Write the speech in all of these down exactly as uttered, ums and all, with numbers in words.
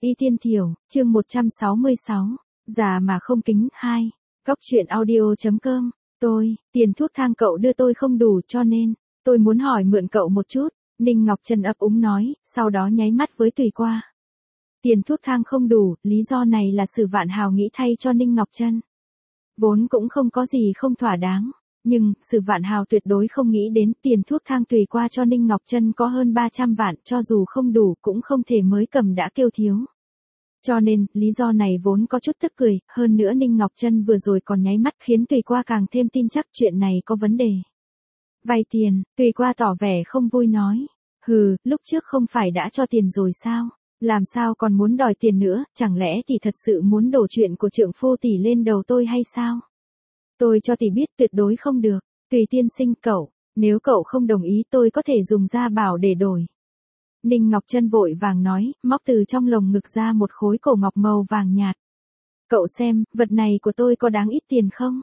Y Tiên Thiểu, chương một trăm sáu mươi sáu, già mà không kính, hai, góc truyện audio.com, tôi, tiền thuốc thang cậu đưa tôi không đủ cho nên, tôi muốn hỏi mượn cậu một chút, Ninh Ngọc Trân ấp úng nói, sau đó nháy mắt với Tùy Qua. Tiền thuốc thang không đủ, lý do này là Sử Vạn Hào nghĩ thay cho Ninh Ngọc Trân. Vốn cũng không có gì không thỏa đáng, nhưng Sử Vạn Hào tuyệt đối không nghĩ đến tiền thuốc thang Tùy Qua cho Ninh Ngọc Trân có hơn ba trăm vạn, cho dù không đủ cũng không thể mới cầm đã kêu thiếu. Cho nên, lý do này vốn có chút tức cười, hơn nữa Ninh Ngọc Trân vừa rồi còn nháy mắt khiến Tùy Qua càng thêm tin chắc chuyện này có vấn đề. Vay tiền, Tùy Qua tỏ vẻ không vui nói. Hừ, lúc trước không phải đã cho tiền rồi sao? Làm sao còn muốn đòi tiền nữa, chẳng lẽ tỷ thật sự muốn đổ chuyện của trượng phu tỷ lên đầu tôi hay sao? Tôi cho tỷ biết tuyệt đối không được, Tùy tiên sinh cậu, nếu cậu không đồng ý tôi có thể dùng gia bảo để đổi. Ninh Ngọc Trân vội vàng nói, móc từ trong lồng ngực ra một khối cổ ngọc màu vàng nhạt. Cậu xem, vật này của tôi có đáng ít tiền không?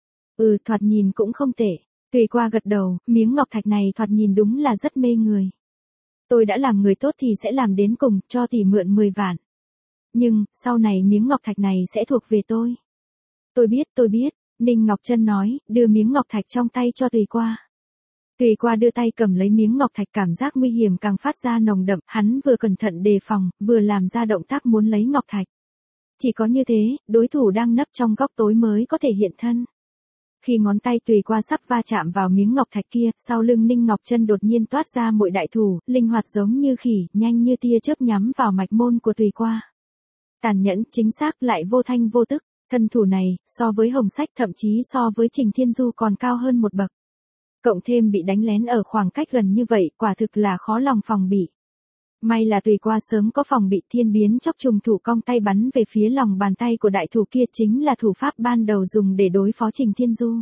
Ừ, thoạt nhìn cũng không tệ. Tùy Qua gật đầu, miếng ngọc thạch này thoạt nhìn đúng là rất mê người. Tôi đã làm người tốt thì sẽ làm đến cùng, cho tỷ mượn mười vạn. Nhưng, sau này miếng ngọc thạch này sẽ thuộc về tôi. Tôi biết, tôi biết, Ninh Ngọc Trân nói, đưa miếng ngọc thạch trong tay cho Tùy Qua. Tùy Qua đưa tay cầm lấy miếng ngọc thạch, cảm giác nguy hiểm càng phát ra nồng đậm, hắn vừa cẩn thận đề phòng, vừa làm ra động tác muốn lấy ngọc thạch. Chỉ có như thế, đối thủ đang nấp trong góc tối mới có thể hiện thân. Khi ngón tay Tùy Qua sắp va chạm vào miếng ngọc thạch kia, sau lưng Ninh Ngọc Trân đột nhiên toát ra muội đại thủ, linh hoạt giống như khỉ, nhanh như tia chớp nhắm vào mạch môn của Tùy Qua. Tàn nhẫn, chính xác lại vô thanh vô tức, thân thủ này, so với Hồng Sách thậm chí so với Trình Thiên Du còn cao hơn một bậc. Cộng thêm bị đánh lén ở khoảng cách gần như vậy, quả thực là khó lòng phòng bị. May là Tùy Qua sớm có phòng bị, thiên biến chóc trùng thủ cong tay bắn về phía lòng bàn tay của đại thủ kia, chính là thủ pháp ban đầu dùng để đối phó Trình Thiên Du.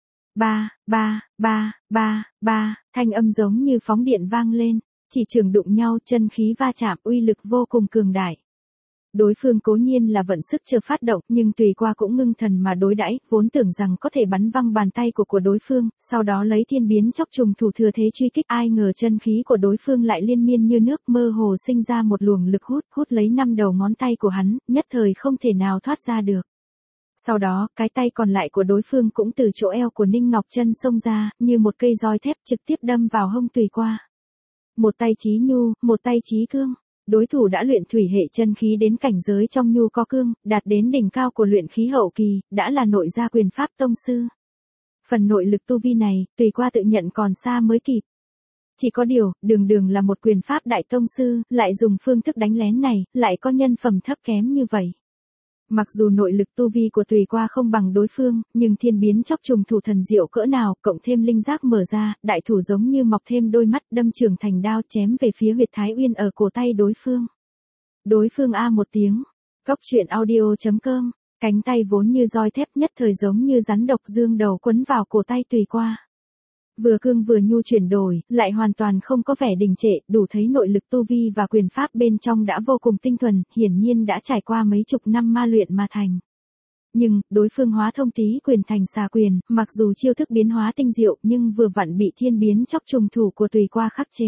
Ba, ba, ba, ba, ba, thanh âm giống như phóng điện vang lên, chỉ trường đụng nhau, chân khí va chạm, uy lực vô cùng cường đại. Đối phương cố nhiên là vận sức chưa phát động, nhưng Tùy Qua cũng ngưng thần mà đối đãi, vốn tưởng rằng có thể bắn văng bàn tay của của đối phương, sau đó lấy thiên biến chóc trùng thủ thừa thế truy kích, ai ngờ chân khí của đối phương lại liên miên như nước, mơ hồ sinh ra một luồng lực hút, hút lấy năm đầu ngón tay của hắn, nhất thời không thể nào thoát ra được. Sau đó, cái tay còn lại của đối phương cũng từ chỗ eo của Ninh Ngọc Trân xông ra, như một cây roi thép trực tiếp đâm vào hông Tùy Qua. Một tay chí nhu, một tay chí cương. Đối thủ đã luyện thủy hệ chân khí đến cảnh giới trong nhu có cương, đạt đến đỉnh cao của luyện khí hậu kỳ, đã là nội gia quyền pháp tông sư. Phần nội lực tu vi này, Tùy Qua tự nhận còn xa mới kịp. Chỉ có điều, đường đường là một quyền pháp đại tông sư, lại dùng phương thức đánh lén này, lại có nhân phẩm thấp kém như vậy. Mặc dù nội lực tu vi của Tùy Qua không bằng đối phương, nhưng thiên biến chóc trùng thủ thần diệu cỡ nào, cộng thêm linh giác mở ra, đại thủ giống như mọc thêm đôi mắt, đâm trường thành đao chém về phía huyệt Thái Uyên ở cổ tay đối phương. Đối phương a một tiếng, góc truyện audio.com, cánh tay vốn như roi thép nhất thời giống như rắn độc dương đầu quấn vào cổ tay Tùy Qua. Vừa cương vừa nhu chuyển đổi, lại hoàn toàn không có vẻ đình trệ, đủ thấy nội lực tu vi và quyền pháp bên trong đã vô cùng tinh thuần, hiển nhiên đã trải qua mấy chục năm ma luyện mà thành. Nhưng, đối phương hóa thông tí quyền thành xà quyền, mặc dù chiêu thức biến hóa tinh diệu nhưng vừa vặn bị thiên biến chóc trùng thủ của Tùy Qua khắc chế.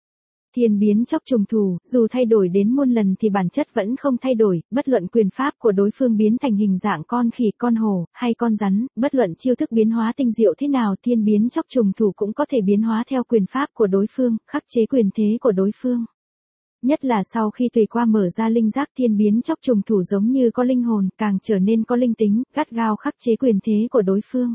Thiên biến chóc trùng thủ, dù thay đổi đến muôn lần thì bản chất vẫn không thay đổi, bất luận quyền pháp của đối phương biến thành hình dạng con khỉ, con hổ, hay con rắn, bất luận chiêu thức biến hóa tinh diệu thế nào, thiên biến chóc trùng thủ cũng có thể biến hóa theo quyền pháp của đối phương, khắc chế quyền thế của đối phương. Nhất là sau khi Tùy Qua mở ra linh giác, thiên biến chóc trùng thủ giống như có linh hồn, càng trở nên có linh tính, gắt gao khắc chế quyền thế của đối phương.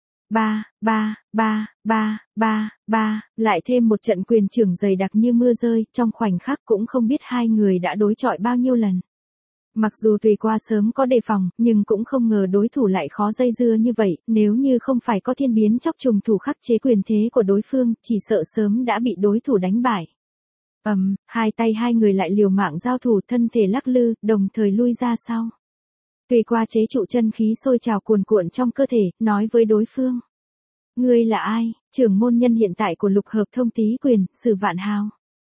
Ba, ba, ba, ba, ba, ba, lại thêm một trận quyền chưởng dày đặc như mưa rơi, trong khoảnh khắc cũng không biết hai người đã đối chọi bao nhiêu lần. Mặc dù Tùy Qua sớm có đề phòng, nhưng cũng không ngờ đối thủ lại khó dây dưa như vậy, nếu như không phải có thiên biến chóc trùng thủ khắc chế quyền thế của đối phương, chỉ sợ sớm đã bị đối thủ đánh bại. Ầm, um, hai tay hai người lại liều mạng giao thủ, thân thể lắc lư, đồng thời lui ra sau. Tùy Qua chế trụ chân khí sôi trào cuồn cuộn trong cơ thể, nói với đối phương. Ngươi là ai? Trưởng môn nhân hiện tại của lục hợp thông tý quyền, Sử Vạn Hào.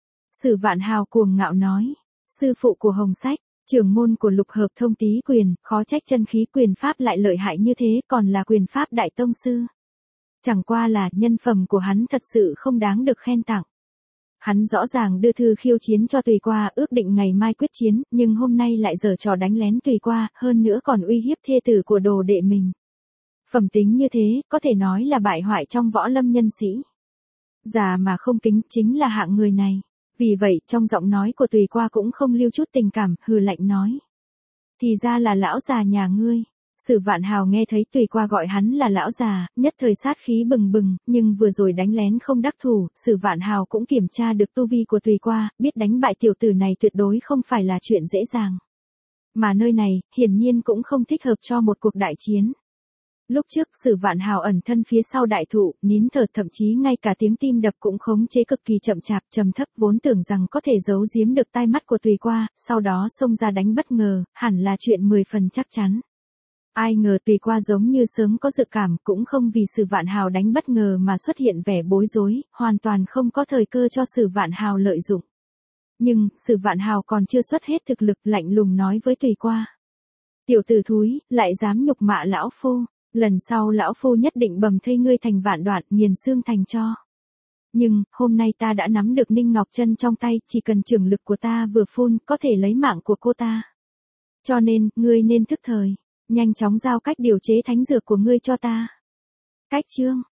Sử Vạn Hào cuồng ngạo nói. Sư phụ của Hồng Sách, trưởng môn của lục hợp thông tý quyền, khó trách chân khí quyền pháp lại lợi hại như thế, còn là quyền pháp đại tông sư. Chẳng qua là nhân phẩm của hắn thật sự không đáng được khen tặng. Hắn rõ ràng đưa thư khiêu chiến cho Tùy Qua, ước định ngày mai quyết chiến, nhưng hôm nay lại giở trò đánh lén Tùy Qua, hơn nữa còn uy hiếp thê tử của đồ đệ mình. Phẩm tính như thế, có thể nói là bại hoại trong võ lâm nhân sĩ. Già mà không kính chính là hạng người này. Vì vậy, trong giọng nói của Tùy Qua cũng không lưu chút tình cảm, hừ lạnh nói. Thì ra là lão già nhà ngươi. Sử Vạn Hào nghe thấy Tùy Qua gọi hắn là lão già, nhất thời sát khí bừng bừng, nhưng vừa rồi đánh lén không đắc thủ, Sử Vạn Hào cũng kiểm tra được tu vi của Tùy Qua, biết đánh bại tiểu tử này tuyệt đối không phải là chuyện dễ dàng. Mà nơi này, hiển nhiên cũng không thích hợp cho một cuộc đại chiến. Lúc trước Sử Vạn Hào ẩn thân phía sau đại thụ, nín thở, thậm chí ngay cả tiếng tim đập cũng khống chế cực kỳ chậm chạp, trầm thấp, vốn tưởng rằng có thể giấu giếm được tai mắt của Tùy Qua, sau đó xông ra đánh bất ngờ, hẳn là chuyện mười phần chắc chắn. Ai ngờ Tùy Qua giống như sớm có dự cảm, cũng không vì Sử Vạn Hào đánh bất ngờ mà xuất hiện vẻ bối rối, hoàn toàn không có thời cơ cho Sử Vạn Hào lợi dụng. Nhưng, Sử Vạn Hào còn chưa xuất hết thực lực, lạnh lùng nói với Tùy Qua. Tiểu tử thúi, lại dám nhục mạ lão phu, lần sau lão phu nhất định bầm thây ngươi thành vạn đoạn, nghiền xương thành tro. Nhưng, hôm nay ta đã nắm được Ninh Ngọc Chân trong tay, chỉ cần chưởng lực của ta vừa phun, có thể lấy mạng của cô ta. Cho nên, ngươi nên thức thời. Nhanh chóng giao cách điều chế thánh dược của ngươi cho ta. Cách chương